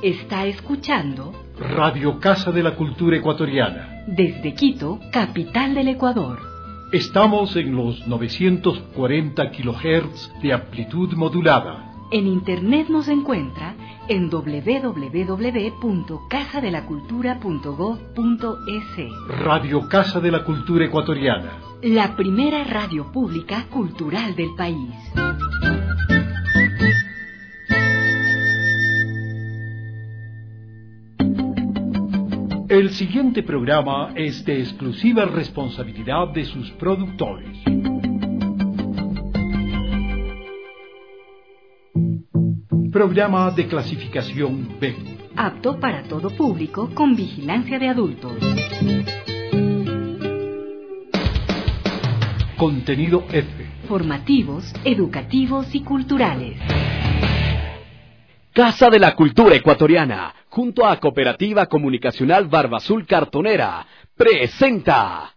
Está escuchando Radio Casa de la Cultura Ecuatoriana. Desde Quito, capital del Ecuador. Estamos en los 940 kHz de amplitud modulada. En internet nos encuentra en www.casadelacultura.gov.es. Radio Casa de la Cultura Ecuatoriana. La primera radio pública cultural del país. El siguiente programa es de exclusiva responsabilidad de sus productores. Programa de clasificación B. Apto para todo público con vigilancia de adultos. Contenido F. Formativos, educativos y culturales. Casa de la Cultura Ecuatoriana, junto a Cooperativa Comunicacional Barbazul Cartonera, presenta.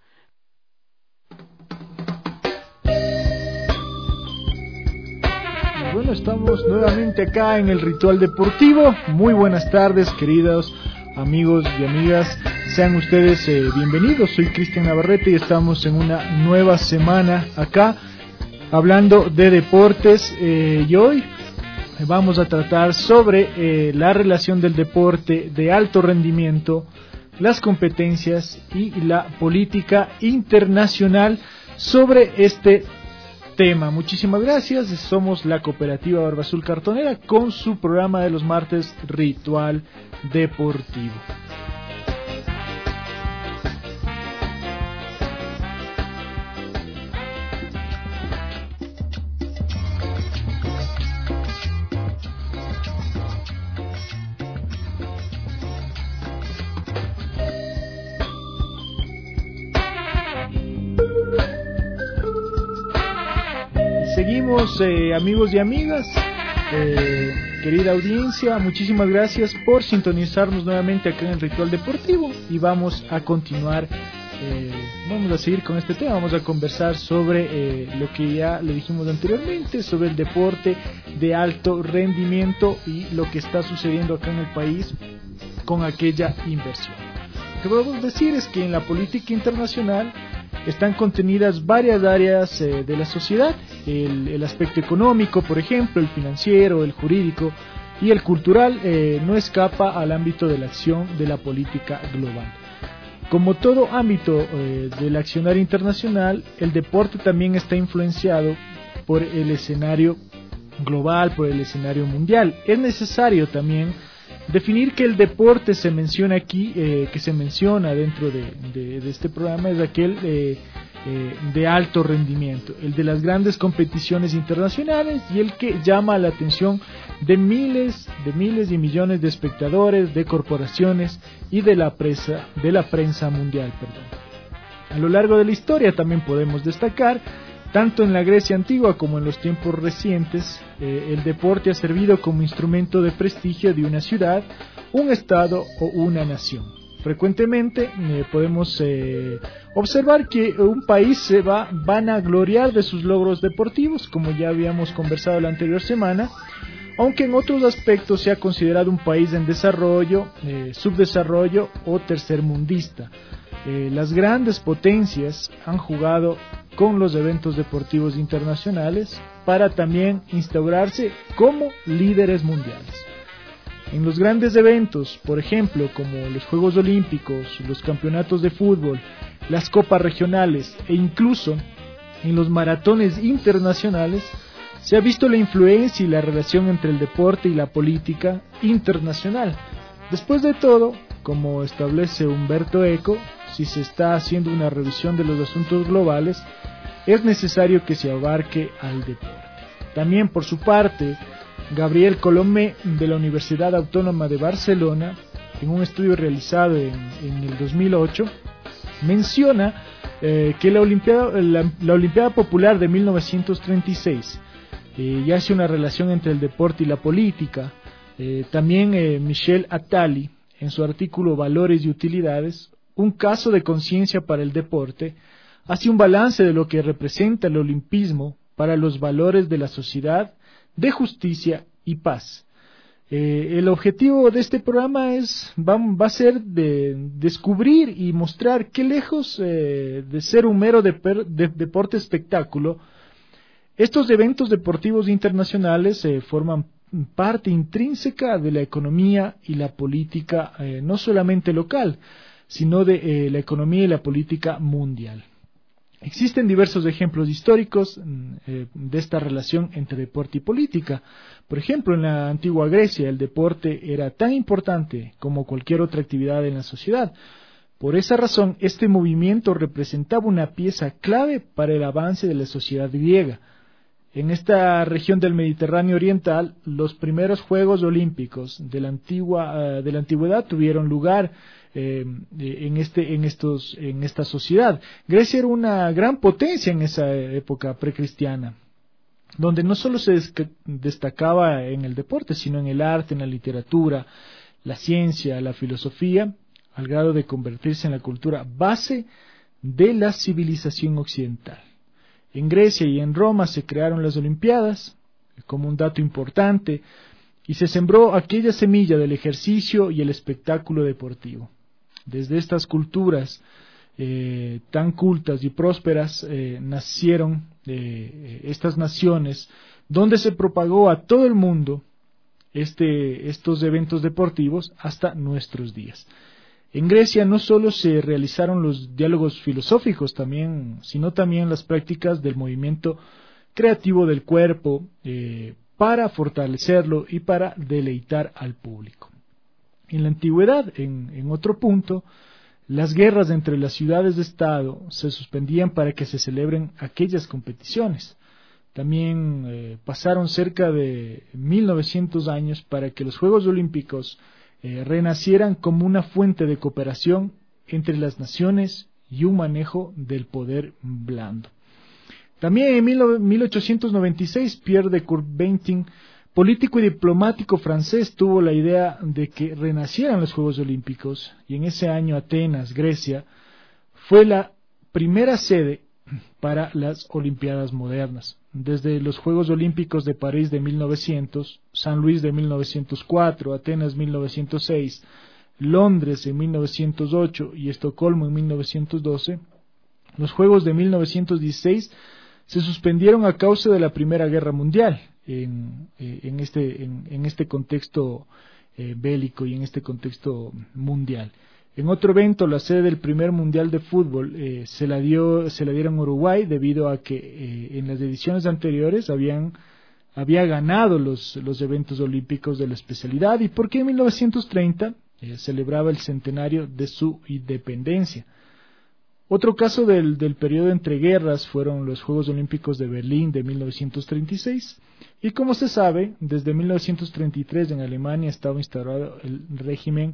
Bueno, estamos nuevamente acá en el Ritual Deportivo. Muy buenas tardes, queridos amigos y amigas. Sean ustedes bienvenidos. Soy Cristian Navarrete y estamos en una nueva semana acá hablando de deportes. Y hoy vamos a tratar sobre la relación del deporte de alto rendimiento, las competencias y la política internacional sobre este tema. Muchísimas gracias. Somos la Cooperativa Barbazul Cartonera con su programa de los martes, Ritual Deportivo. Seguimos, amigos y amigas, querida audiencia, muchísimas gracias por sintonizarnos nuevamente acá en el Ritual Deportivo y vamos a continuar, vamos a seguir con este tema, vamos a conversar sobre lo que ya le dijimos anteriormente, sobre el deporte de alto rendimiento y lo que está sucediendo acá en el país con aquella inversión. Lo que podemos decir es que en la política internacional están contenidas varias áreas de la sociedad, el aspecto económico, por ejemplo, el financiero, el jurídico y el cultural no escapa al ámbito de la acción de la política global. Como todo ámbito del accionar internacional, el deporte también está influenciado por el escenario global, por el escenario mundial. Es necesario también definir que el deporte se menciona aquí, que se menciona dentro de este programa, es aquel de alto rendimiento, el de las grandes competiciones internacionales y el que llama la atención de miles y millones de espectadores, de corporaciones y de la prensa mundial. A lo largo de la historia también podemos destacar, tanto en la Grecia antigua como en los tiempos recientes, el deporte ha servido como instrumento de prestigio de una ciudad, un estado o una nación. Frecuentemente podemos observar que un país se va a vanagloriar de sus logros deportivos, como ya habíamos conversado la anterior semana, aunque en otros aspectos se ha considerado un país en desarrollo, subdesarrollo o tercermundista. Las grandes potencias han jugado con los eventos deportivos internacionales para también instaurarse como líderes mundiales. En los grandes eventos, por ejemplo, como los Juegos Olímpicos, los campeonatos de fútbol, las copas regionales e incluso en los maratones internacionales, se ha visto la influencia y la relación entre el deporte y la política internacional. Después de todo, como establece Umberto Eco, si se está haciendo una revisión de los asuntos globales, es necesario que se abarque al deporte. También, por su parte, Gabriel Colomé, de la Universidad Autónoma de Barcelona, en un estudio realizado en el 2008, menciona que la Olimpiada Popular de 1936 y hace una relación entre el deporte y la política. También Michel Attali, en su artículo Valores y Utilidades, un caso de conciencia para el deporte, hace un balance de lo que representa el olimpismo para los valores de la sociedad, de justicia y paz. El objetivo de este programa va a ser de descubrir y mostrar que lejos de ser un mero deporte espectáculo, estos eventos deportivos internacionales forman parte intrínseca de la economía y la política, no solamente local, sino de la economía y la política mundial. Existen diversos ejemplos históricos de esta relación entre deporte y política. Por ejemplo, en la antigua Grecia el deporte era tan importante como cualquier otra actividad en la sociedad. Por esa razón, este movimiento representaba una pieza clave para el avance de la sociedad griega. En esta región del Mediterráneo oriental, los primeros Juegos Olímpicos de la antigüedad tuvieron lugar en esta sociedad. Grecia era una gran potencia en esa época precristiana, donde no solo se destacaba en el deporte, sino en el arte, en la literatura, la ciencia, la filosofía, al grado de convertirse en la cultura base de la civilización occidental. En Grecia y en Roma se crearon las Olimpiadas, como un dato importante, y se sembró aquella semilla del ejercicio y el espectáculo deportivo. Desde estas culturas tan cultas y prósperas nacieron estas naciones, donde se propagó a todo el mundo estos eventos deportivos hasta nuestros días. En Grecia no solo se realizaron los diálogos filosóficos, sino también las prácticas del movimiento creativo del cuerpo para fortalecerlo y para deleitar al público. En la antigüedad, en otro punto, las guerras entre las ciudades de Estado se suspendían para que se celebren aquellas competiciones. También pasaron cerca de 1900 años para que los Juegos Olímpicos renacieran como una fuente de cooperación entre las naciones y un manejo del poder blando. También en 1896, Pierre de Coubertin, político y diplomático francés, tuvo la idea de que renacieran los Juegos Olímpicos, y en ese año Atenas, Grecia, fue la primera sede para las Olimpiadas modernas. Desde los Juegos Olímpicos de París de 1900, San Luis de 1904, Atenas 1906, Londres en 1908 y Estocolmo en 1912, los Juegos de 1916 se suspendieron a causa de la Primera Guerra Mundial en este contexto bélico y en este contexto mundial. En otro evento, la sede del primer Mundial de Fútbol se la dieron a Uruguay debido a que en las ediciones anteriores había ganado los eventos olímpicos de la especialidad, y porque en 1930 celebraba el centenario de su independencia. Otro caso del periodo entre guerras fueron los Juegos Olímpicos de Berlín de 1936, y como se sabe, desde 1933 en Alemania estaba instaurado el régimen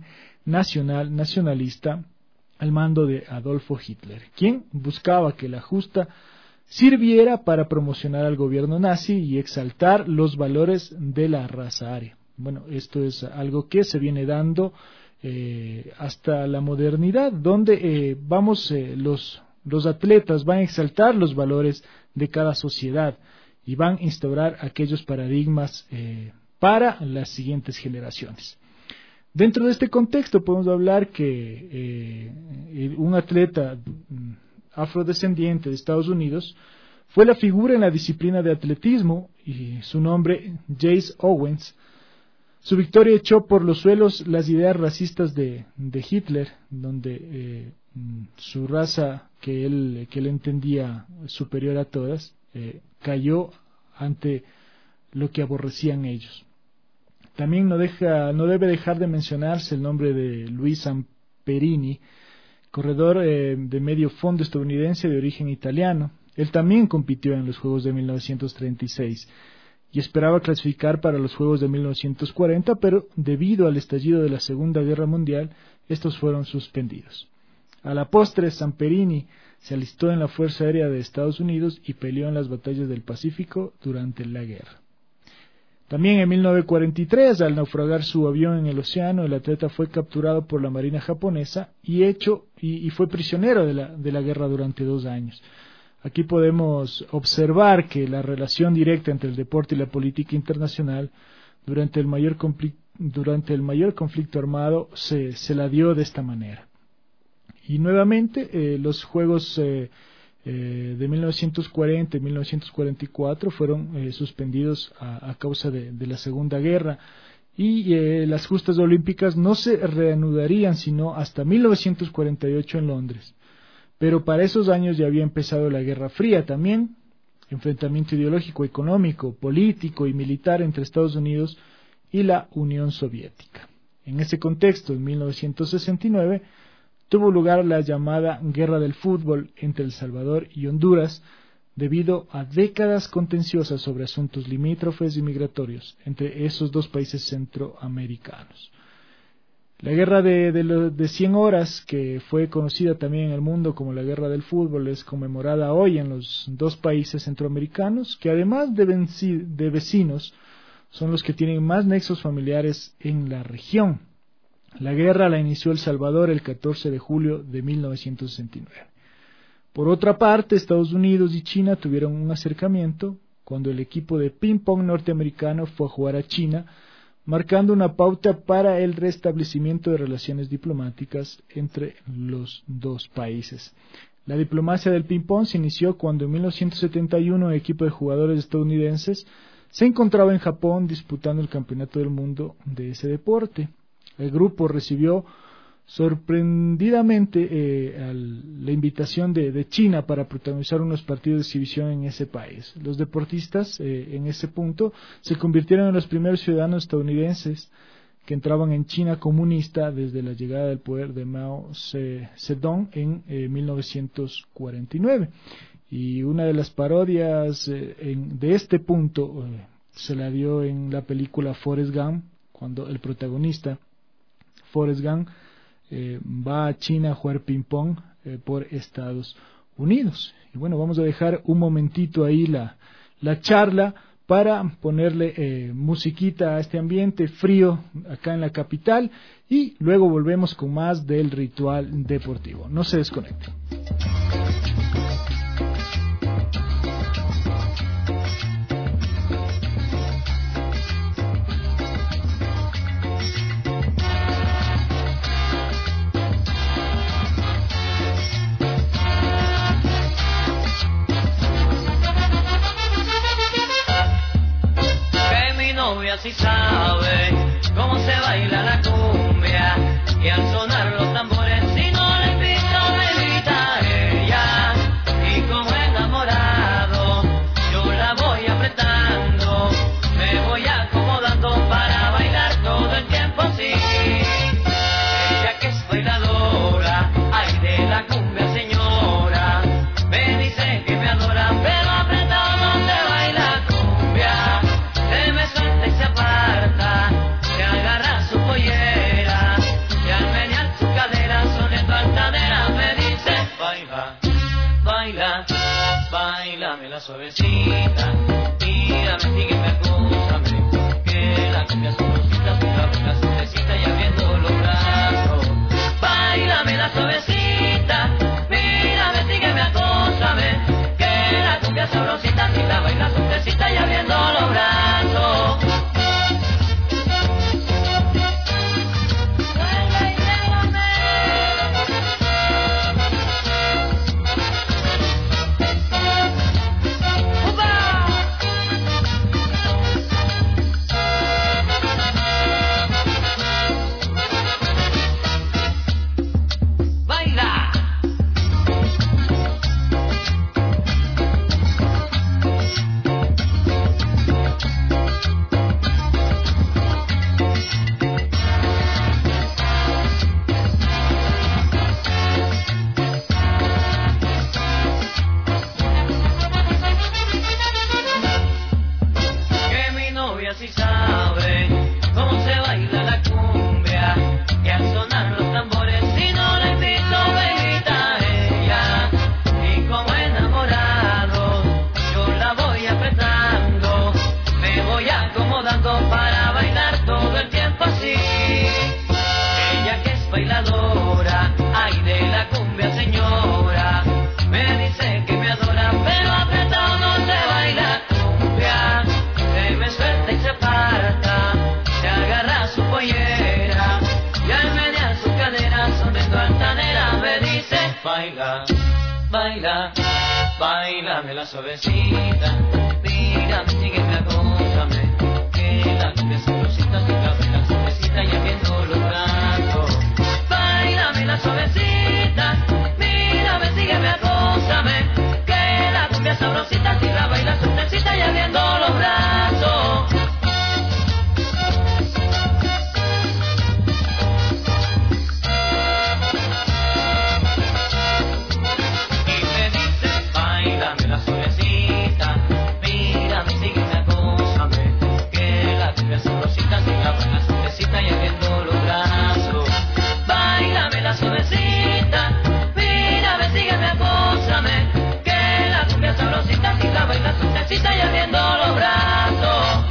nacionalista al mando de Adolfo Hitler, quien buscaba que la justa sirviera para promocionar al gobierno nazi y exaltar los valores de la raza aria. Bueno, esto es algo que se viene dando hasta la modernidad, donde los atletas van a exaltar los valores de cada sociedad y van a instaurar aquellos paradigmas para las siguientes generaciones. Dentro de este contexto podemos hablar que un atleta afrodescendiente de Estados Unidos fue la figura en la disciplina de atletismo, y su nombre, Jayce Owens. Su victoria echó por los suelos las ideas racistas de Hitler, donde su raza, que él entendía superior a todas, cayó ante lo que aborrecían ellos. También no debe dejar de mencionarse el nombre de Luis Samperini, corredor de medio fondo estadounidense de origen italiano. Él también compitió en los Juegos de 1936 y esperaba clasificar para los Juegos de 1940, pero debido al estallido de la Segunda Guerra Mundial, estos fueron suspendidos. A la postre, Samperini se alistó en la Fuerza Aérea de Estados Unidos y peleó en las batallas del Pacífico durante la guerra. También en 1943, al naufragar su avión en el océano, el atleta fue capturado por la Marina japonesa y fue prisionero de la guerra durante 2 años. Aquí podemos observar que la relación directa entre el deporte y la política internacional durante el mayor durante el mayor conflicto armado se la dio de esta manera. Y nuevamente los Juegos de 1940 y 1944 fueron suspendidos a causa de la Segunda Guerra, y las justas olímpicas no se reanudarían sino hasta 1948 en Londres. Pero para esos años ya había empezado la Guerra Fría también, enfrentamiento ideológico, económico, político y militar entre Estados Unidos y la Unión Soviética. En ese contexto, en 1969, tuvo lugar la llamada Guerra del Fútbol entre El Salvador y Honduras, debido a décadas contenciosas sobre asuntos limítrofes y migratorios entre esos dos países centroamericanos. La Guerra de 100 horas, que fue conocida también en el mundo como la Guerra del Fútbol, es conmemorada hoy en los dos países centroamericanos, que además de vecinos, son los que tienen más nexos familiares en la región. La guerra la inició El Salvador el 14 de julio de 1969. Por otra parte, Estados Unidos y China tuvieron un acercamiento cuando el equipo de ping-pong norteamericano fue a jugar a China, marcando una pauta para el restablecimiento de relaciones diplomáticas entre los dos países. La diplomacia del ping-pong se inició cuando en 1971 un equipo de jugadores estadounidenses se encontraba en Japón disputando el campeonato del mundo de ese deporte. El grupo recibió sorprendidamente la invitación de China para protagonizar unos partidos de exhibición en ese país. Los deportistas en ese punto se convirtieron en los primeros ciudadanos estadounidenses que entraban en China comunista desde la llegada del poder de Mao Zedong en 1949. Y una de las parodias de este punto se la dio en la película Forrest Gump, cuando el protagonista Forrest Gump va a China a jugar ping-pong por Estados Unidos. Y bueno, vamos a dejar un momentito ahí la charla para ponerle musiquita a este ambiente frío acá en la capital, y luego volvemos con más del ritual deportivo. No se desconecten. Si sabe cómo se baila la cumbia, y al sonar los tambores, si no le invito me invita ella, y como enamorado yo la voy apretando, me voy acomodando para bailar todo el tiempo así. Ella que es bailadora, ay de la cumbia señora, me dice que me adora, pero apretado no se baila cumbia, se me suelta y se aparta, se agarra su pollera, y al menear su cadera, sonando altanera, me dice, baila, baila, bailame la suavecita, tírame, sígueme, acúsame, que la cumbia sabrosita, tu la suavecita y abriendo los brazos, bailame la suavecita, mírame, sígueme, acúsame, que la cumbia sabrosita, si la baila suavecita y abriendo los brazos. Si sabe cómo se baila la cumbia, y al sonar los tambores, si no le invito me invita ella, y como enamorado yo la voy apretando, me voy acomodando para bailar todo el tiempo así. Ella que es bailadora, ay de la cumbia señora, me dice que me adora, pero apretado no se baila cumbia, se me suelta y se aparta, se agarra su baila, baila, bailame suavecita, mírame, sígueme, acósame, que la cumbia sabrosita, sígame la suavecita y abriendo los brazos. Bailame la suavecita, mírame, sígueme, acósame, que la cumbia sabrosita, si la baila suavecita y abriendo los brazos. Y abriendo los brazos, bailame la suavecita, mírame, sígueme, acósame, que la cumbia sabrosita, si la baila suavecita y abriendo los brazos.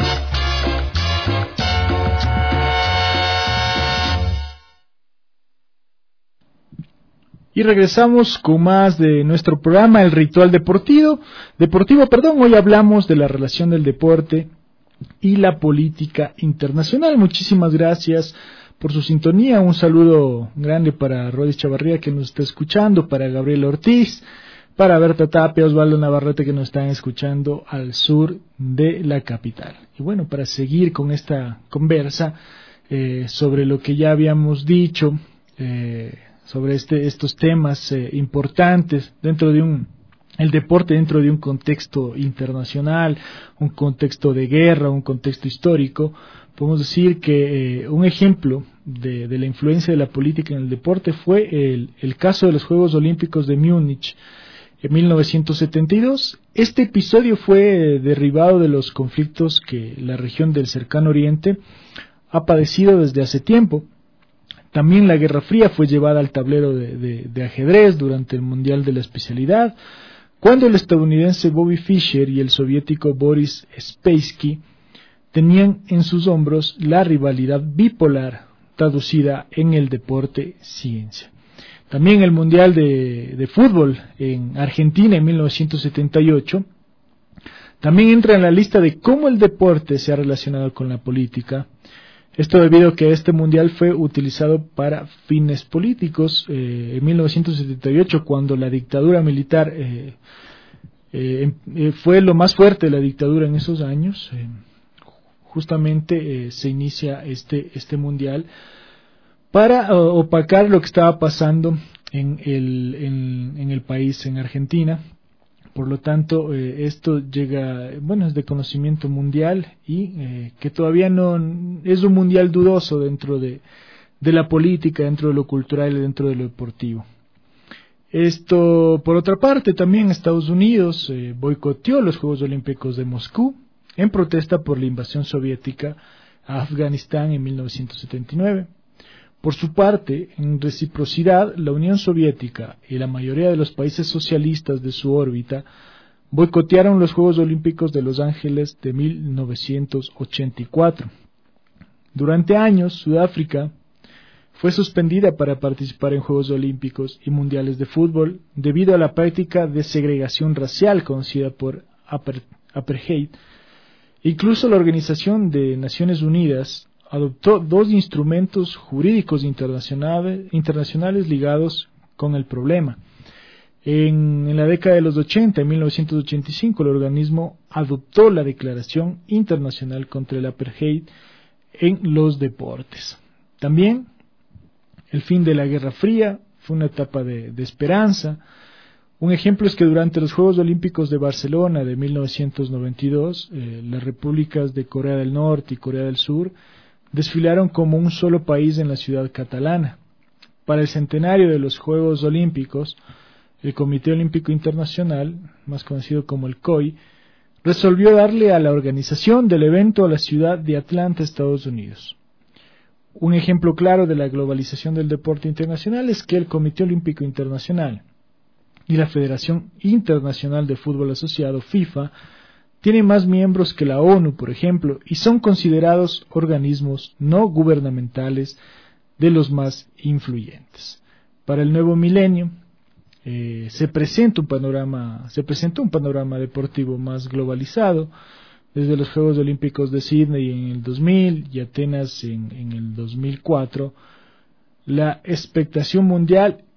Y regresamos con más de nuestro programa, El Ritual Deportivo. Hoy hablamos de la relación del deporte y la política internacional. Muchísimas gracias por su sintonía. Un saludo grande para Rodríguez Chavarría, que nos está escuchando, para Gabriel Ortiz, para Berta Tapia, Osvaldo Navarrete, que nos están escuchando al sur de la capital. Y bueno, para seguir con esta conversa sobre lo que ya habíamos dicho, sobre estos temas importantes dentro de el deporte dentro de un contexto internacional, un contexto de guerra, un contexto histórico, podemos decir que un ejemplo de la influencia de la política en el deporte fue el caso de los Juegos Olímpicos de Múnich en 1972. Este episodio fue derivado de los conflictos que la región del Cercano Oriente ha padecido desde hace tiempo. También la Guerra Fría fue llevada al tablero de ajedrez durante el Mundial de la especialidad, cuando el estadounidense Bobby Fischer y el soviético Boris Spassky tenían en sus hombros la rivalidad bipolar traducida en el deporte ciencia. También el Mundial de Fútbol en Argentina en 1978 también entra en la lista de cómo el deporte se ha relacionado con la política. Esto debido a que este mundial fue utilizado para fines políticos. En 1978, cuando la dictadura militar fue lo más fuerte de la dictadura en esos años, justamente se inicia este mundial para opacar lo que estaba pasando en el país, en Argentina. Por lo tanto, esto llega, es de conocimiento mundial y que todavía no es un mundial dudoso dentro de la política, dentro de lo cultural y dentro de lo deportivo. Esto, por otra parte, también Estados Unidos boicoteó los Juegos Olímpicos de Moscú en protesta por la invasión soviética a Afganistán en 1979. Por su parte, en reciprocidad, la Unión Soviética y la mayoría de los países socialistas de su órbita boicotearon los Juegos Olímpicos de Los Ángeles de 1984. Durante años, Sudáfrica fue suspendida para participar en Juegos Olímpicos y Mundiales de Fútbol debido a la práctica de segregación racial conocida por apartheid. Incluso la Organización de Naciones Unidas adoptó dos instrumentos jurídicos internacionales ligados con el problema. En la década de los 80, en 1985, el organismo adoptó la Declaración Internacional contra el Apartheid en los deportes. También, el fin de la Guerra Fría fue una etapa de esperanza. Un ejemplo es que durante los Juegos Olímpicos de Barcelona de 1992, las repúblicas de Corea del Norte y Corea del Sur desfilaron como un solo país en la ciudad catalana. Para el centenario de los Juegos Olímpicos, el Comité Olímpico Internacional, más conocido como el COI, resolvió darle a la organización del evento a la ciudad de Atlanta, Estados Unidos. Un ejemplo claro de la globalización del deporte internacional es que el Comité Olímpico Internacional y la Federación Internacional de Fútbol Asociado, FIFA, tienen más miembros que la ONU, por ejemplo, y son considerados organismos no gubernamentales de los más influyentes. Para el nuevo milenio se presenta un panorama deportivo más globalizado, desde los Juegos Olímpicos de Sydney en el 2000 y Atenas en el 2004. La expectación mundial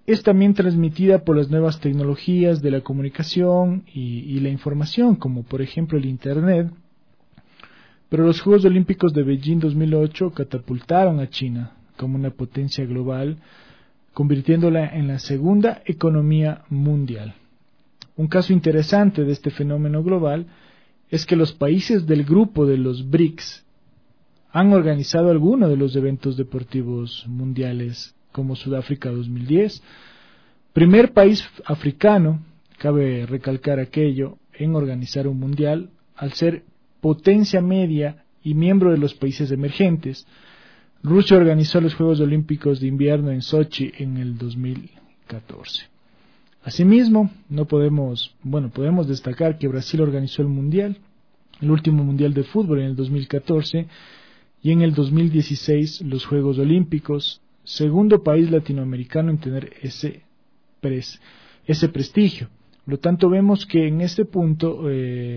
es también transmitida por las nuevas tecnologías de la comunicación y la información, como por ejemplo el Internet. Pero los Juegos Olímpicos de Beijing 2008 catapultaron a China como una potencia global, convirtiéndola en la segunda economía mundial. Un caso interesante de este fenómeno global es que los países del grupo de los BRICS han organizado algunos de los eventos deportivos mundiales, como Sudáfrica 2010, primer país africano, cabe recalcar aquello, en organizar un mundial, al ser potencia media y miembro de los países emergentes. Rusia organizó los Juegos Olímpicos de Invierno en Sochi en el 2014. Asimismo, podemos destacar que Brasil organizó el mundial, el último mundial de fútbol en el 2014, y en el 2016 los Juegos Olímpicos, segundo país latinoamericano en tener ese prestigio. Por lo tanto, vemos que en este punto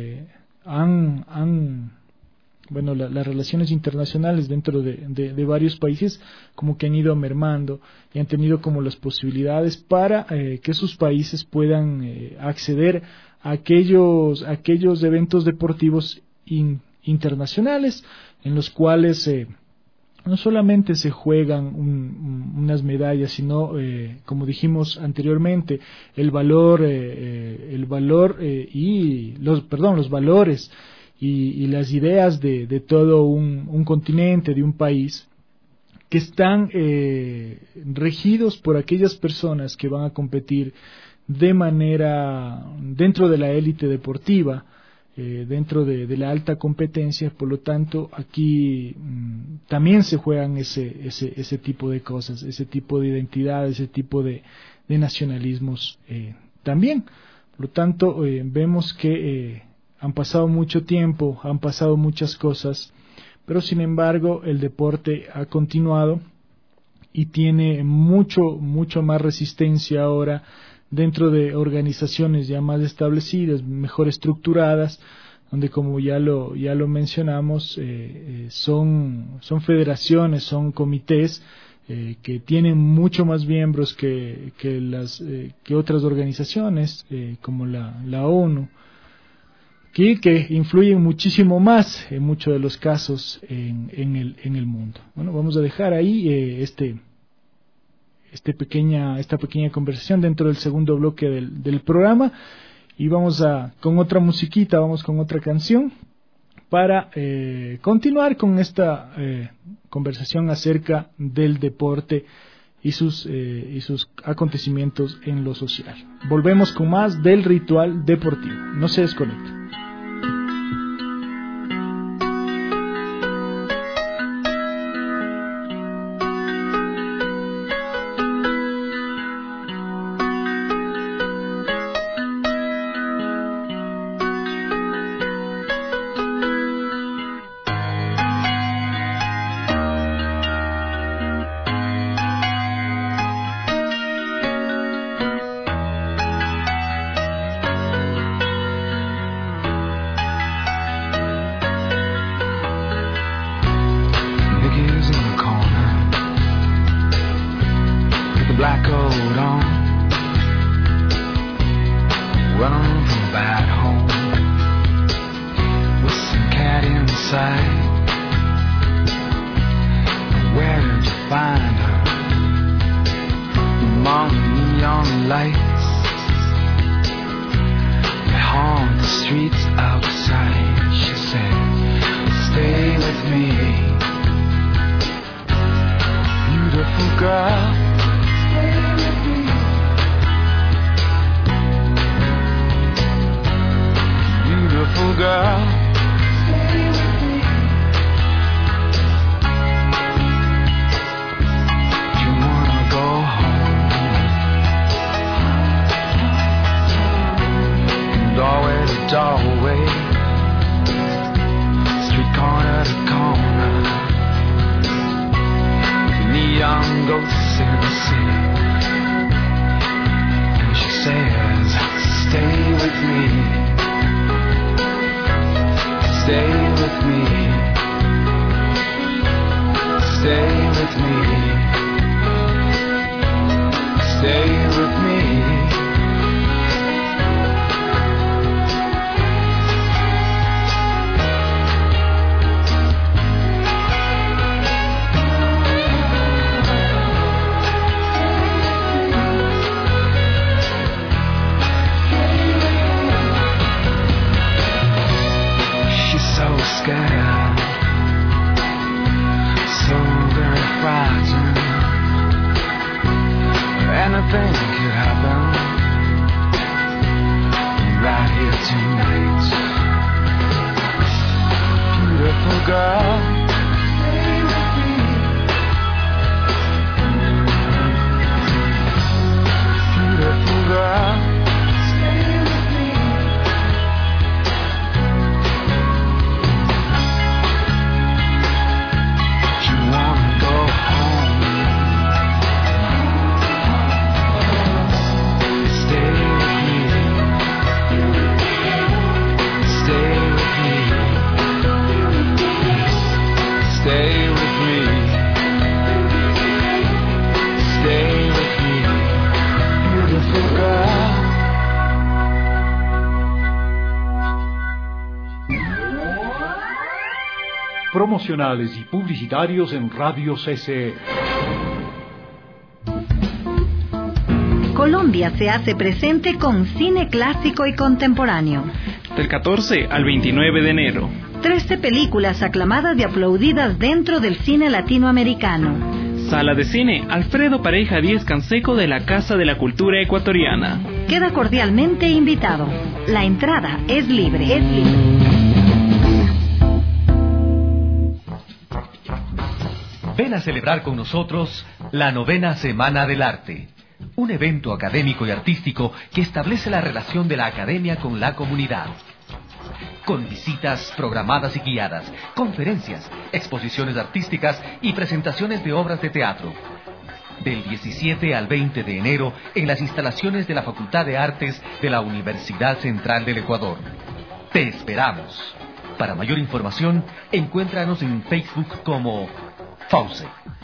las relaciones internacionales dentro de varios países como que han ido mermando y han tenido como las posibilidades para que sus países puedan acceder a aquellos eventos deportivos internacionales en los cuales no solamente se juegan unas medallas, sino como dijimos anteriormente, los valores y las ideas de todo un continente, de un país, que están regidos por aquellas personas que van a competir de manera dentro de la élite deportiva, dentro de la alta competencia. Por lo tanto, aquí también se juegan ese tipo de cosas, ese tipo de identidades, ese tipo de nacionalismos también. Por lo tanto, vemos que han pasado mucho tiempo, han pasado muchas cosas, pero sin embargo el deporte ha continuado y tiene mucho más resistencia ahora dentro de organizaciones ya más establecidas, mejor estructuradas, donde como ya lo mencionamos, son federaciones, son comités que tienen mucho más miembros que otras organizaciones como la ONU, que influyen muchísimo más en muchos de los casos en el mundo. Bueno, vamos a dejar ahí esta pequeña conversación dentro del segundo bloque del programa, y vamos con otra musiquita, vamos con otra canción para continuar con esta conversación acerca del deporte y sus acontecimientos en lo social. Volvemos con más del Ritual Deportivo. No se desconecten. Stay stay with me. Scared, so very frightened. Anything could happen right here tonight. Beautiful girl, stay with me. Beautiful girl. Stay with me. Stay with me, beautiful girl. Promocionales y publicitarios en Radio CCE. Colombia se hace presente con cine clásico y contemporáneo. Del 14 al 29 de enero. 13 películas aclamadas y aplaudidas dentro del cine latinoamericano. Sala de cine Alfredo Pareja Díez Canseco de la Casa de la Cultura Ecuatoriana. Queda cordialmente invitado. La entrada es libre. Ven a celebrar con nosotros la 9ª Semana del Arte, un evento académico y artístico que establece la relación de la academia con la comunidad. Con visitas programadas y guiadas, conferencias, exposiciones artísticas y presentaciones de obras de teatro. Del 17 al 20 de enero en las instalaciones de la Facultad de Artes de la Universidad Central del Ecuador. Te esperamos. Para mayor información, encuéntranos en Facebook como FAUCE.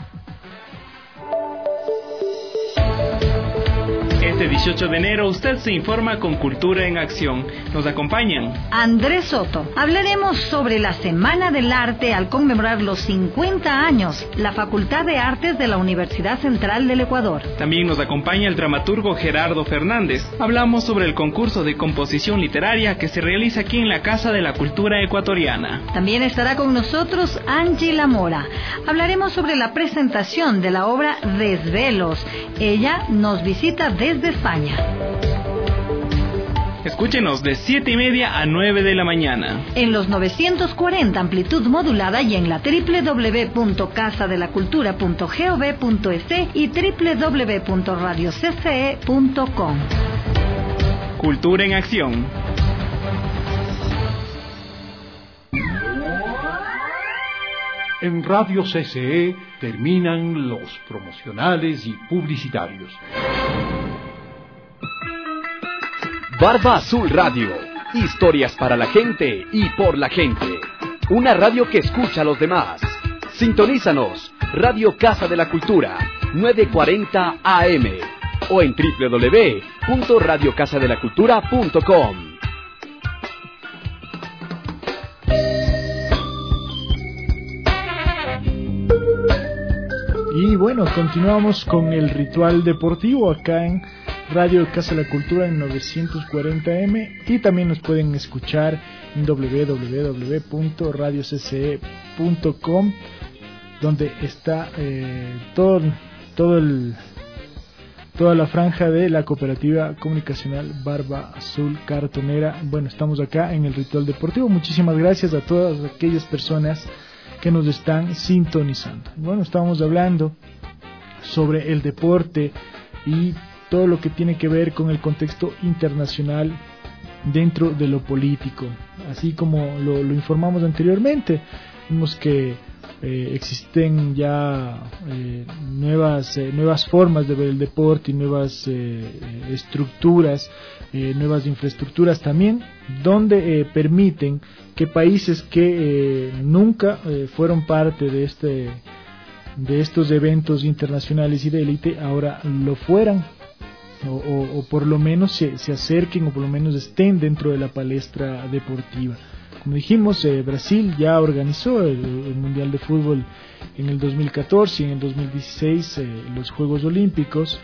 Este 18 de enero usted se informa con Cultura en Acción. Nos acompañan Andrés Soto. Hablaremos sobre la Semana del Arte al conmemorar los 50 años, la Facultad de Artes de la Universidad Central del Ecuador. También nos acompaña el dramaturgo Gerardo Fernández. Hablamos sobre el concurso de composición literaria que se realiza aquí en la Casa de la Cultura Ecuatoriana. También estará con nosotros Angie Lamora. Hablaremos sobre la presentación de la obra Desvelos. Ella nos visita desde España. Escúchenos de 7:30 a 9 de la mañana. En los 940 amplitud modulada y en la www.casadelacultura.gov.es y www.radiocce.com. Cultura en Acción. En Radio CCE terminan los promocionales y publicitarios. Barba Azul Radio. Historias para la gente y por la gente. Una radio que escucha a los demás. Sintonízanos. Radio Casa de la Cultura, 940 AM. O en www.radiocasadelacultura.com. Y bueno, continuamos con el ritual deportivo acá en Radio Casa de la Cultura en 940M y también nos pueden escuchar en www.radiocce.com, donde está toda la franja de la cooperativa comunicacional Barba Azul Cartonera. Bueno, estamos acá en el ritual deportivo. Muchísimas gracias a todas aquellas personas que nos están sintonizando. Bueno, estamos hablando sobre el deporte y todo lo que tiene que ver con el contexto internacional dentro de lo político. Así como lo informamos anteriormente, vimos que existen ya nuevas formas de ver el deporte y nuevas estructuras, nuevas infraestructuras también, donde permiten que países que nunca fueron parte de estos eventos internacionales y de élite ahora lo fueran, o por lo menos se acerquen o por lo menos estén dentro de la palestra deportiva. Como dijimos, Brasil ya organizó el Mundial de Fútbol en el 2014 y en el 2016 los Juegos Olímpicos.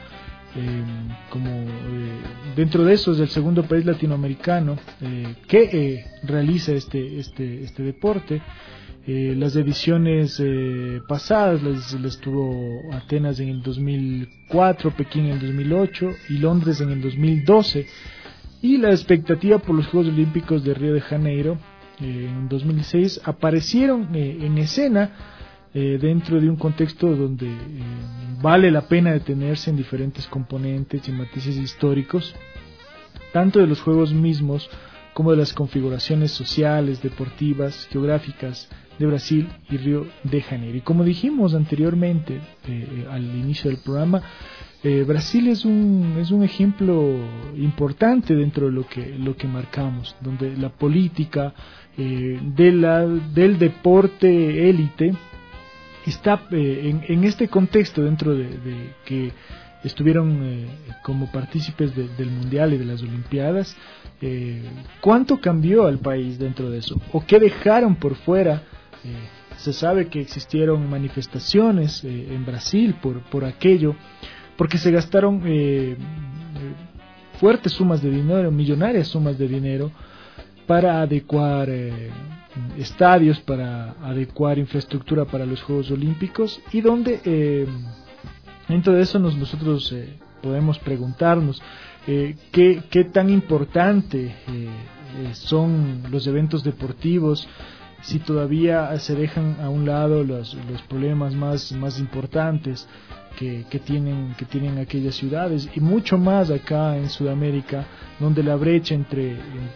Dentro de eso es el segundo país latinoamericano que realiza este deporte. Las ediciones pasadas las tuvo Atenas en el 2004, Pekín en el 2008 y Londres en el 2012, y la expectativa por los Juegos Olímpicos de Río de Janeiro en 2016 aparecieron en escena dentro de un contexto donde vale la pena detenerse en diferentes componentes y matices históricos, tanto de los juegos mismos como de las configuraciones sociales, deportivas, geográficas de Brasil y Río de Janeiro. Y como dijimos anteriormente al inicio del programa, Brasil es un ejemplo importante dentro de lo que marcamos, donde la política del deporte élite está en este contexto, dentro de que estuvieron como partícipes del Mundial y de las Olimpiadas. ¿Cuánto cambió al país dentro de eso? ¿O qué dejaron por fuera? Se sabe que existieron manifestaciones en Brasil por aquello, porque se gastaron fuertes sumas de dinero, millonarias sumas de dinero, para adecuar estadios, para adecuar infraestructura para los Juegos Olímpicos, y donde dentro de eso nosotros podemos preguntarnos qué tan importante son los eventos deportivos, si todavía se dejan a un lado los problemas más importantes que tienen aquellas ciudades, y mucho más acá en Sudamérica, donde la brecha entre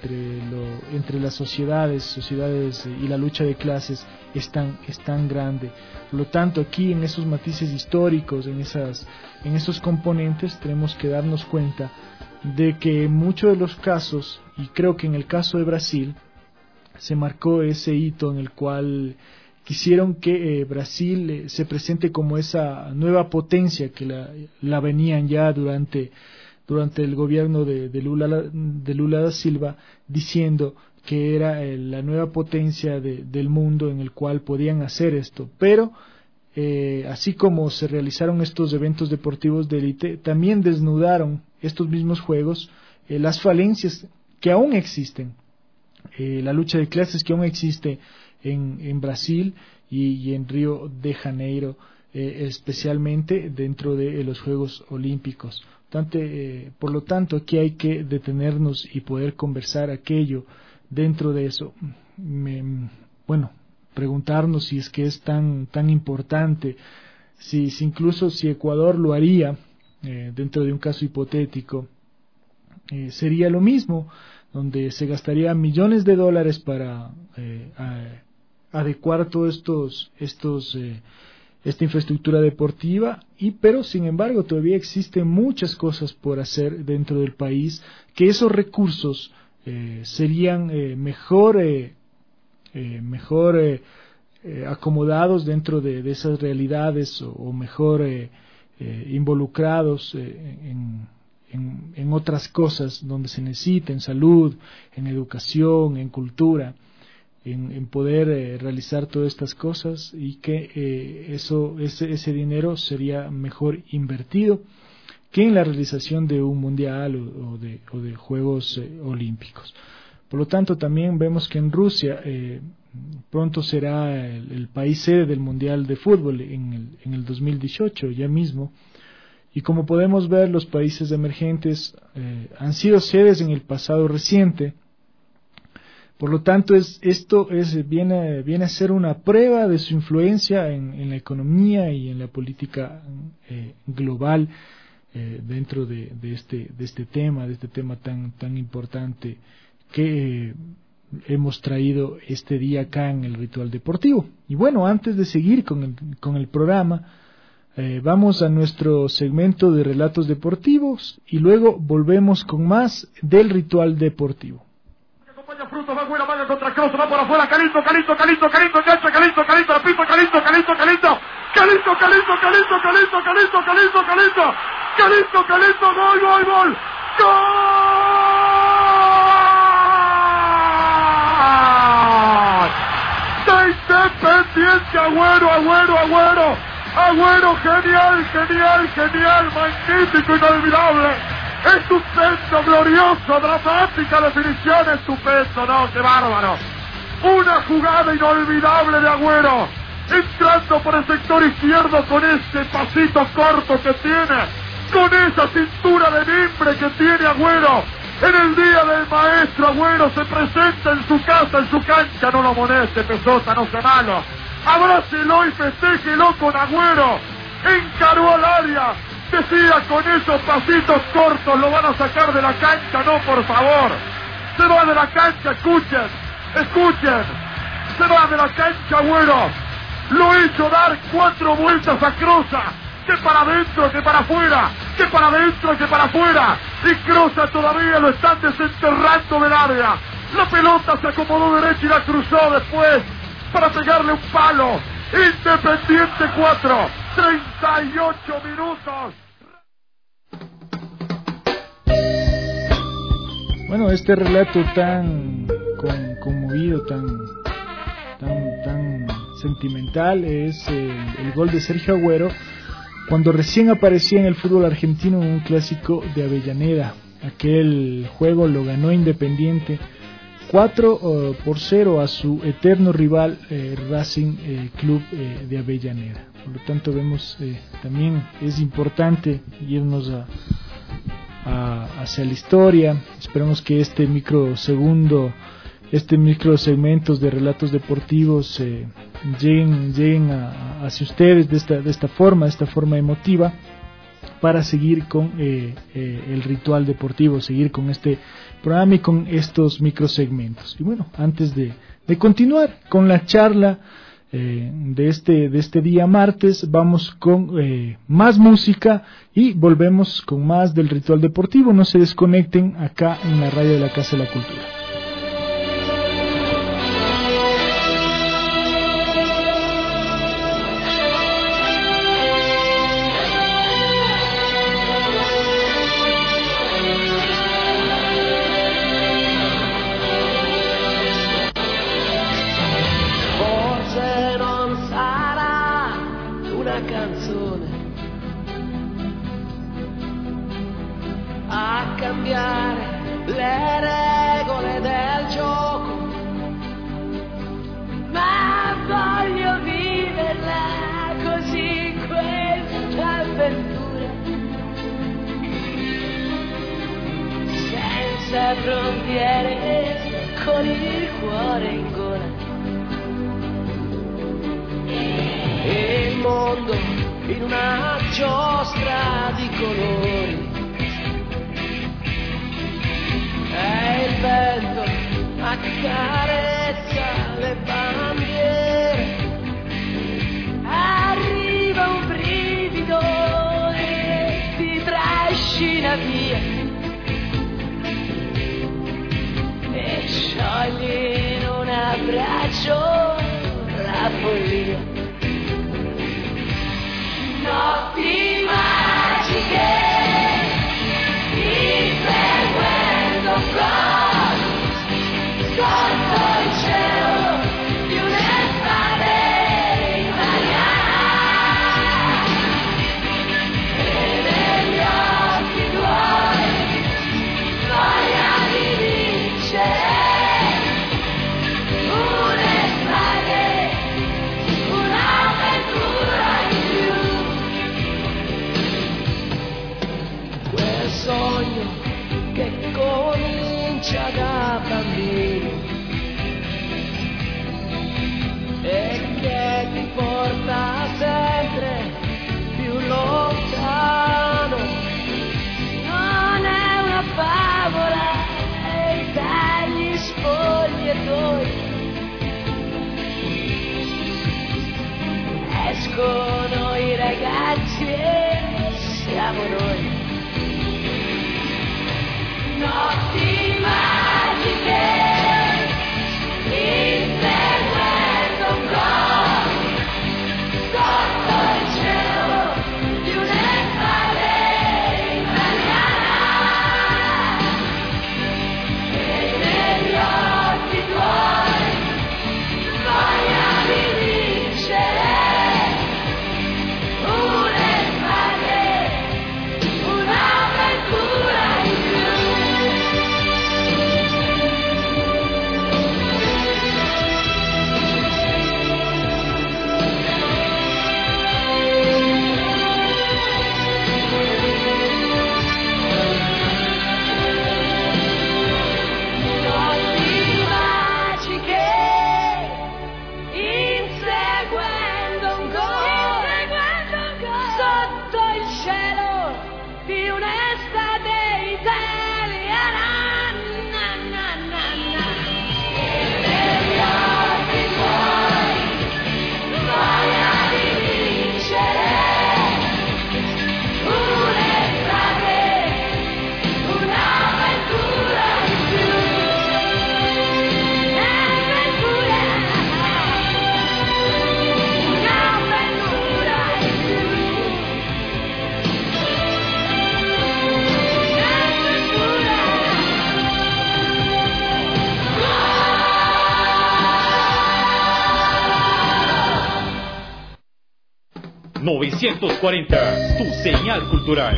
las sociedades y la lucha de clases es tan grande. Por lo tanto, aquí en esos matices históricos, en esos componentes, tenemos que darnos cuenta de que en muchos de los casos, y creo que en el caso de Brasil, se marcó ese hito en el cual quisieron que Brasil se presente como esa nueva potencia que la venían ya durante el gobierno de Lula da Silva, diciendo que era la nueva potencia del mundo en el cual podían hacer esto. Pero así como se realizaron estos eventos deportivos de élite, también desnudaron estos mismos juegos las falencias que aún existen, la lucha de clases que aún existe en Brasil y en Río de Janeiro, especialmente dentro de los Juegos Olímpicos. Por lo tanto, aquí hay que detenernos y poder conversar aquello dentro de eso. Preguntarnos si es que es tan importante, si incluso si Ecuador lo haría dentro de un caso hipotético, sería lo mismo, donde se gastaría millones de dólares para adecuar todos esta infraestructura deportiva, pero sin embargo todavía existen muchas cosas por hacer dentro del país, que esos recursos serían mejor acomodados dentro de esas realidades, o mejor involucrados en otras cosas donde se necesita, en salud, en educación, en cultura, en poder realizar todas estas cosas, y que ese dinero sería mejor invertido que en la realización de un mundial o de Juegos Olímpicos. Por lo tanto, también vemos que en Rusia pronto será el país sede del Mundial de Fútbol en el 2018, ya mismo. Y como podemos ver, los países emergentes han sido sedes en el pasado reciente. Por lo tanto, esto viene a ser una prueba de su influencia en la economía y en la política global, dentro de este tema tan importante que hemos traído este día acá en el Ritual Deportivo. Y bueno, antes de seguir con el programa, vamos a nuestro segmento de relatos deportivos y luego volvemos con más del Ritual Deportivo. Fruto, va buena manga contra Cross, va por afuera, Calito, engancha, Calito, la pista, Calito, ¡Qué lindo! ¡Gol! ¡Gol! ¡De Independiente! ¡Agüero! ¡Genial! ¡Magnífico, inolvidable! ¡Estupendo, glorioso, dramática definición! ¡Estupendo! ¡No, qué bárbaro! Una jugada inolvidable de Agüero, entrando por el sector izquierdo con ese pasito corto que tiene, con esa cintura de mimbre que tiene Agüero. En el día del maestro, Agüero se presenta en su casa, en su cancha. No lo moleste, Pesota, no sea malo. Abrácelo y festéjelo con Agüero. Encaró al área. Decía, con esos pasitos cortos lo van a sacar de la cancha. No, por favor. Se va de la cancha, escuchen. Se va de la cancha, Agüero. Lo hizo dar 4 vueltas a Crosa. Que para adentro, que para afuera. Que para adentro, que para afuera. Y Crosa todavía lo están desenterrando del área. La pelota se acomodó derecha y la cruzó después para pegarle un palo. Independiente 4, 38 minutos. Bueno, este relato tan conmovido, tan sentimental es el gol de Sergio Agüero cuando recién aparecía en el fútbol argentino en un clásico de Avellaneda. Aquel juego lo ganó Independiente 4-0 a su eterno rival Racing Club de Avellaneda. Por lo tanto vemos también es importante irnos hacia la historia. Esperamos que este microsegmentos de relatos deportivos lleguen hacia ustedes de esta forma emotiva, para seguir con el ritual deportivo, seguir con este programa y con estos microsegmentos. Y bueno, antes de continuar con la charla de este día martes, vamos con más música y volvemos con más del ritual deportivo. No se desconecten acá en la radio de la Casa de la Cultura. A cambiare le regole del gioco, ma voglio viverla così questa avventura, senza frontiere, con il cuore in gola. Il mondo in una giostra di colori, e il vento accarezza le bandiere, arriva un brivido e ti trascina via e sciogli in un abbraccio la follia. Notti magiche, inseguendo gol, sotto il cielo di un'estate italiana, e negli occhi tuoi voglia di vincere un'estate, un'avventura in più. Quel sogno che comincia da bambino e che ti porta sempre più lontano, non è una favola e dagli spogliatoi escono i ragazzi e siamo noi. Notti magiche, inseguendo un gol, sotto il cielo di un'estate 940, tu señal cultural.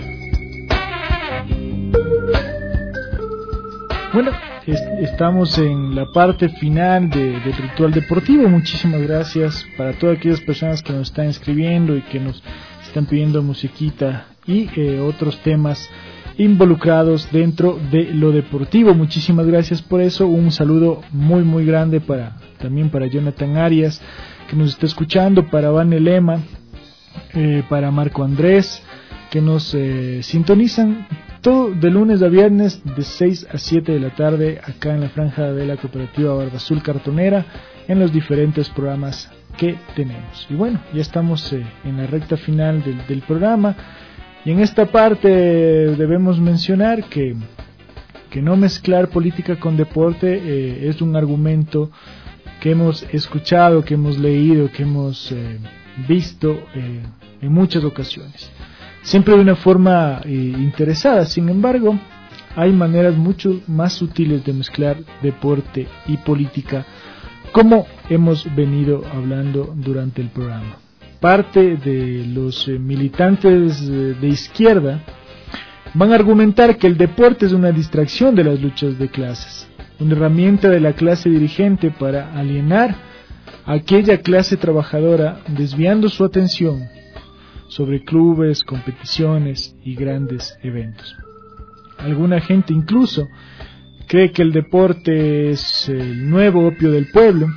Bueno, estamos en la parte final del ritual deportivo. Muchísimas gracias para todas aquellas personas que nos están escribiendo y que nos están pidiendo musiquita y otros temas involucrados dentro de lo deportivo. Muchísimas gracias por eso. Un saludo muy grande también para Jonathan Arias, que nos está escuchando, para Vane Lema, para Marco Andrés, que nos sintonizan todo de lunes a viernes de 6 a 7 de la tarde acá en la franja de la cooperativa Barba Azul Cartonera, en los diferentes programas que tenemos. Y bueno, ya estamos en la recta final del programa, y en esta parte debemos mencionar que no mezclar política con deporte es un argumento que hemos escuchado, que hemos leído, que hemos visto en muchas ocasiones, siempre de una forma interesada. Sin embargo, hay maneras mucho más sutiles de mezclar deporte y política, como hemos venido hablando durante el programa. Parte de los militantes de izquierda van a argumentar que el deporte es una distracción de las luchas de clases, una herramienta de la clase dirigente para alienar a aquella clase trabajadora, desviando su atención sobre clubes, competiciones y grandes eventos. Alguna gente incluso cree que el deporte es el nuevo opio del pueblo.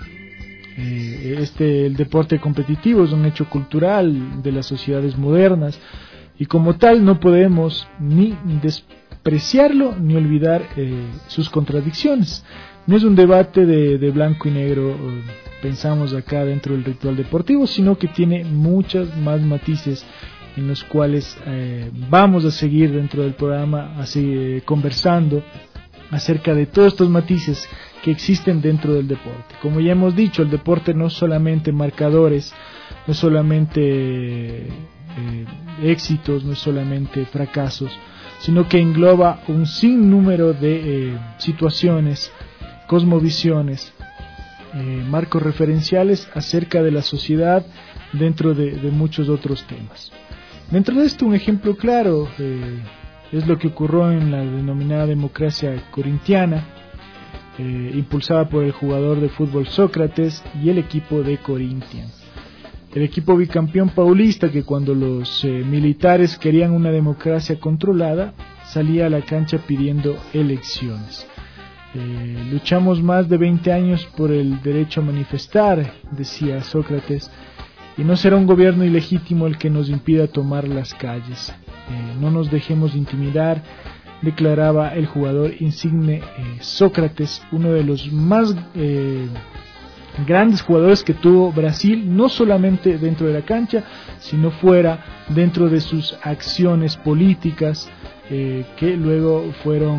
El deporte competitivo es un hecho cultural de las sociedades modernas, y como tal no podemos ni despreciarlo ni olvidar sus contradicciones. No es un debate de blanco y negro, pensamos acá dentro del ritual deportivo, sino que tiene muchas más matices, en los cuales vamos a seguir dentro del programa así, conversando acerca de todos estos matices que existen dentro del deporte. Como ya hemos dicho, el deporte no es solamente marcadores, no es solamente éxitos, no es solamente fracasos, sino que engloba un sinnúmero de situaciones, cosmovisiones, marcos referenciales acerca de la sociedad dentro de muchos otros temas. Dentro de esto, un ejemplo claro es lo que ocurrió en la denominada democracia corintiana, impulsada por el jugador de fútbol Sócrates y el equipo de Corinthians. El equipo bicampeón paulista, que cuando los militares querían una democracia controlada, salía a la cancha pidiendo elecciones. Luchamos más de 20 años por el derecho a manifestar, decía Sócrates, y no será un gobierno ilegítimo el que nos impida tomar las calles. No nos dejemos intimidar, declaraba el jugador insigne Sócrates, uno de los más grandes jugadores que tuvo Brasil, no solamente dentro de la cancha, sino fuera, dentro de sus acciones políticas, que luego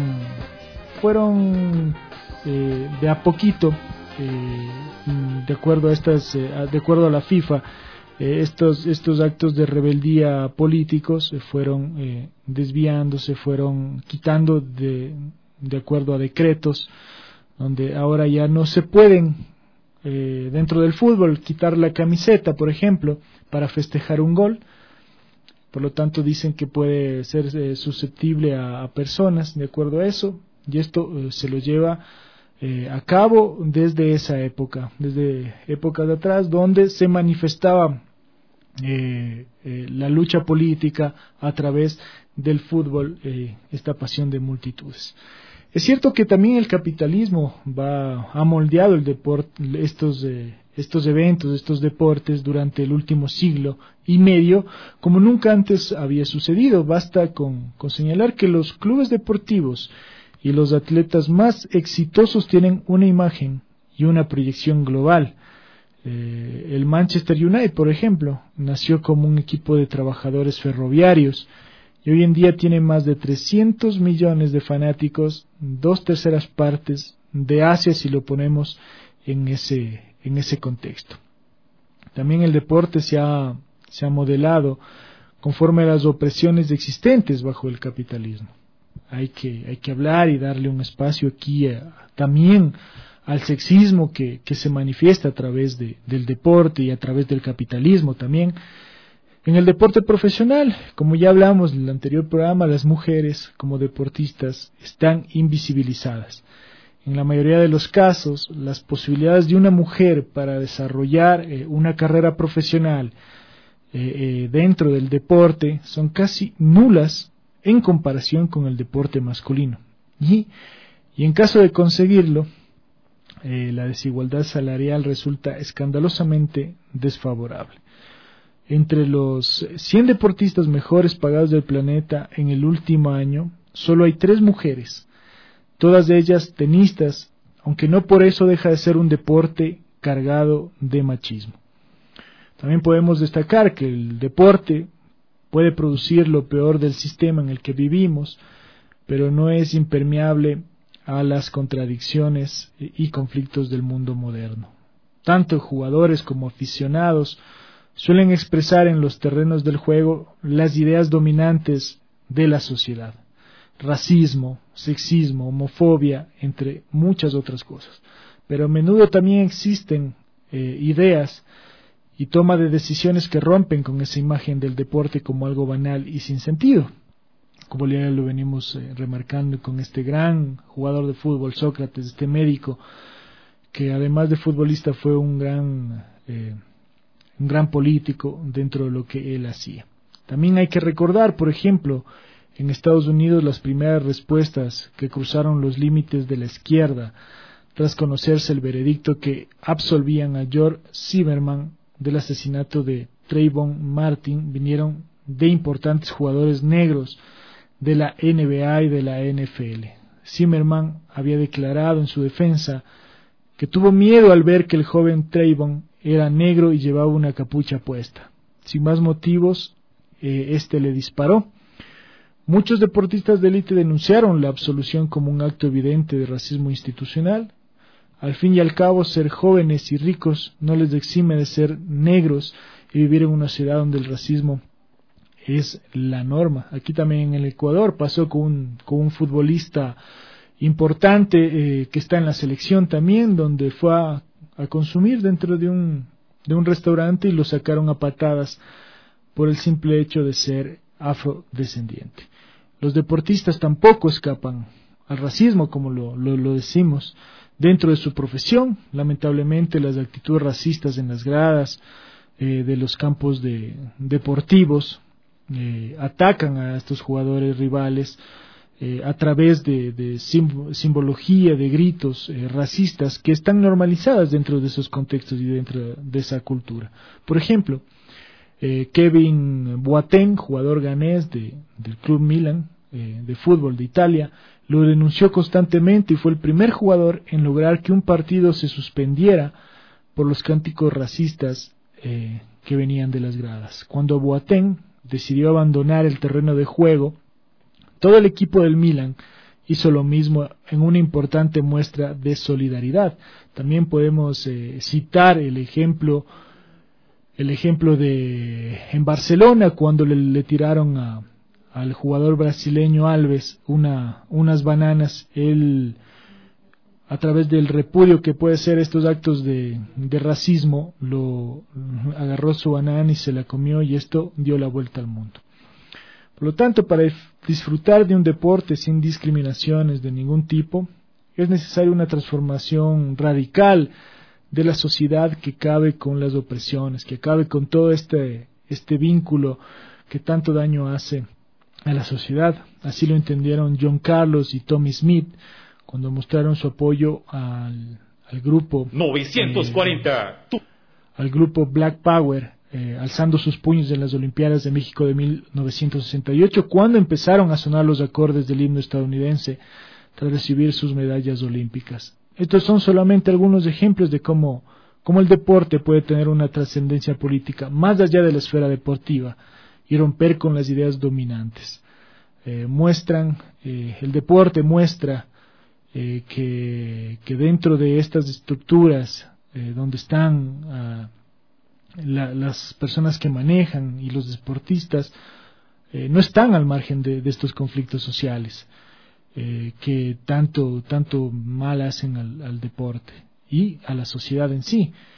fueron de a poquito, de acuerdo a la FIFA, estos actos de rebeldía políticos fueron desviándose, fueron quitando de acuerdo a decretos, donde ahora ya no se pueden dentro del fútbol quitar la camiseta, por ejemplo, para festejar un gol. Por lo tanto, dicen que puede ser susceptible a personas de acuerdo a eso, y esto se lo lleva a cabo desde esa época, desde épocas de atrás, donde se manifestaba la lucha política a través del fútbol, esta pasión de multitudes. Es cierto que también el capitalismo ha moldeado el deporte, estos eventos, estos deportes durante el último siglo y medio, como nunca antes había sucedido. Basta con señalar que los clubes deportivos y los atletas más exitosos tienen una imagen y una proyección global. El Manchester United, por ejemplo, nació como un equipo de trabajadores ferroviarios y hoy en día tiene más de 300 millones de fanáticos, 2/3 partes de Asia si lo ponemos en ese contexto. También el deporte se ha modelado conforme a las opresiones existentes bajo el capitalismo. Hay que hablar y darle un espacio aquí también al sexismo que se manifiesta a través del deporte y a través del capitalismo también. En el deporte profesional, como ya hablamos en el anterior programa, las mujeres como deportistas están invisibilizadas. En la mayoría de los casos, las posibilidades de una mujer para desarrollar una carrera profesional dentro del deporte son casi nulas en comparación con el deporte masculino. Y en caso de conseguirlo, la desigualdad salarial resulta escandalosamente desfavorable. Entre los 100 deportistas mejores pagados del planeta en el último año, solo hay 3 mujeres, todas ellas tenistas, aunque no por eso deja de ser un deporte cargado de machismo. También podemos destacar que el deporte puede producir lo peor del sistema en el que vivimos, pero no es impermeable a las contradicciones y conflictos del mundo moderno. Tanto jugadores como aficionados suelen expresar en los terrenos del juego las ideas dominantes de la sociedad: racismo, sexismo, homofobia, entre muchas otras cosas. Pero a menudo también existen ideas y toma de decisiones que rompen con esa imagen del deporte como algo banal y sin sentido, como ya lo venimos remarcando con este gran jugador de fútbol, Sócrates, este médico, que además de futbolista fue un gran político dentro de lo que él hacía. También hay que recordar, por ejemplo, en Estados Unidos las primeras respuestas que cruzaron los límites de la izquierda tras conocerse el veredicto que absolvían a George Zimmerman del asesinato de Trayvon Martin vinieron de importantes jugadores negros de la NBA y de la NFL. Zimmerman había declarado en su defensa que tuvo miedo al ver que el joven Trayvon era negro y llevaba una capucha puesta. Sin más motivos, le disparó. Muchos deportistas de élite denunciaron la absolución como un acto evidente de racismo institucional. Al fin y al cabo, ser jóvenes y ricos no les exime de ser negros y vivir en una ciudad donde el racismo es la norma. Aquí también en el Ecuador pasó con un futbolista importante que está en la selección también, donde fue a consumir dentro de un restaurante y lo sacaron a patadas por el simple hecho de ser afrodescendiente. Los deportistas tampoco escapan al racismo, como lo decimos, dentro de su profesión. Lamentablemente las actitudes racistas en las gradas de los campos deportivos atacan a estos jugadores rivales a través de simbología, de gritos racistas que están normalizadas dentro de esos contextos y dentro de esa cultura. Por ejemplo, Kevin Boateng, jugador ganés del Club Milan de fútbol de Italia, lo denunció constantemente y fue el primer jugador en lograr que un partido se suspendiera por los cánticos racistas que venían de las gradas. Cuando Boateng decidió abandonar el terreno de juego, todo el equipo del Milan hizo lo mismo en una importante muestra de solidaridad. También podemos citar el ejemplo de en Barcelona, cuando le tiraron al jugador brasileño Alves unas bananas. Él, a través del repudio que puede ser estos actos de racismo, lo agarró su banana y se la comió, y esto dio la vuelta al mundo. Por lo tanto, para disfrutar de un deporte sin discriminaciones de ningún tipo, es necesaria una transformación radical de la sociedad que acabe con las opresiones, que acabe con todo este vínculo que tanto daño hace a la sociedad. Así lo entendieron John Carlos y Tommy Smith cuando mostraron su apoyo al grupo 940. Al grupo Black Power, alzando sus puños en las Olimpiadas de México de 1968, cuando empezaron a sonar los acordes del himno estadounidense tras recibir sus medallas olímpicas. Estos son solamente algunos ejemplos de cómo el deporte puede tener una trascendencia política más allá de la esfera deportiva y romper con las ideas dominantes. El deporte muestra que dentro de estas estructuras donde están las personas que manejan y los deportistas, no están al margen de estos conflictos sociales que tanto mal hacen al deporte y a la sociedad en sí.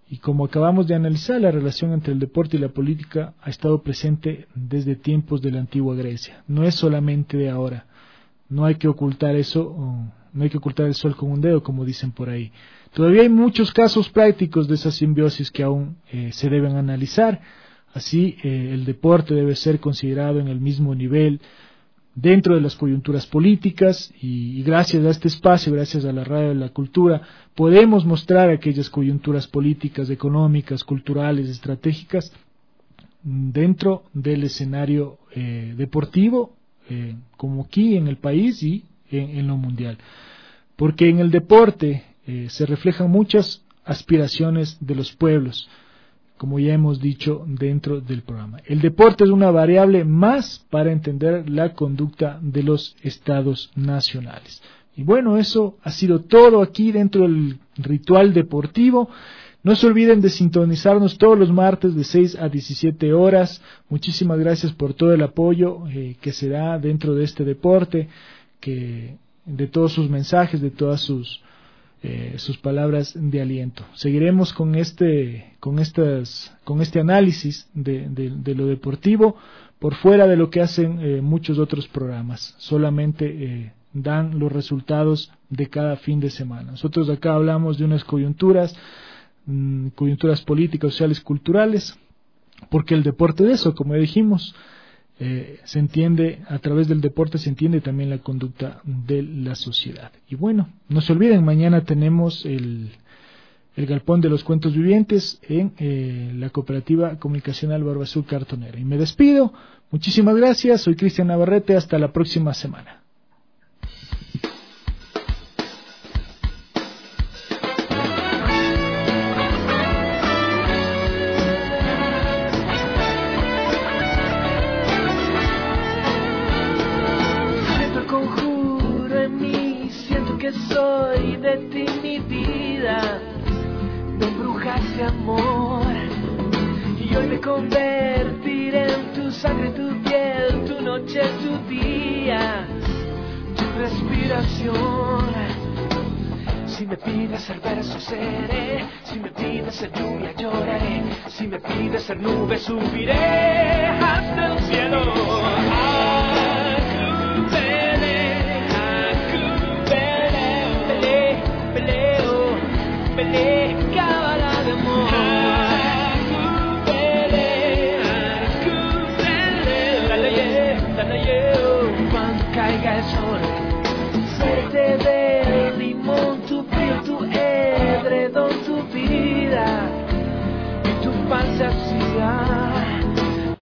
Y como acabamos de analizar, la relación entre el deporte y la política ha estado presente desde tiempos de la antigua Grecia. No es solamente de ahora. No hay que ocultar eso, no hay que ocultar el sol con un dedo, como dicen por ahí. Todavía hay muchos casos prácticos de esa simbiosis que aún se deben analizar. Así, el deporte debe ser considerado en el mismo nivel dentro de las coyunturas políticas, y gracias a este espacio, gracias a la radio de la cultura, podemos mostrar aquellas coyunturas políticas, económicas, culturales, estratégicas dentro del escenario deportivo, como aquí en el país y en lo mundial. Porque en el deporte se reflejan muchas aspiraciones de los pueblos, como ya hemos dicho dentro del programa. El deporte es una variable más para entender la conducta de los estados nacionales. Y bueno, eso ha sido todo aquí dentro del ritual deportivo. No se olviden de sintonizarnos todos los martes de 6 a 17 horas. Muchísimas gracias por todo el apoyo que se da dentro de este deporte, de todos sus mensajes, de todas sus palabras de aliento. Seguiremos con este análisis de lo deportivo por fuera de lo que hacen muchos otros programas. Solamente dan los resultados de cada fin de semana. Nosotros acá hablamos de unas coyunturas políticas, sociales, culturales, porque el deporte de eso, como ya dijimos, se entiende, a través del deporte se entiende también la conducta de la sociedad. Y bueno, no se olviden, mañana tenemos el Galpón de los Cuentos Vivientes en la Cooperativa Comunicacional Barba Azul Cartonera. Y me despido, muchísimas gracias, soy Cristian Navarrete, hasta la próxima semana. Soy de ti mi vida, me embrujaste amor, y hoy me convertiré en tu sangre, tu piel, tu noche, tu día, tu respiración. Si me pides ser verso seré, si me pides ser lluvia lloraré, si me pides ser nube subiré hasta el cielo.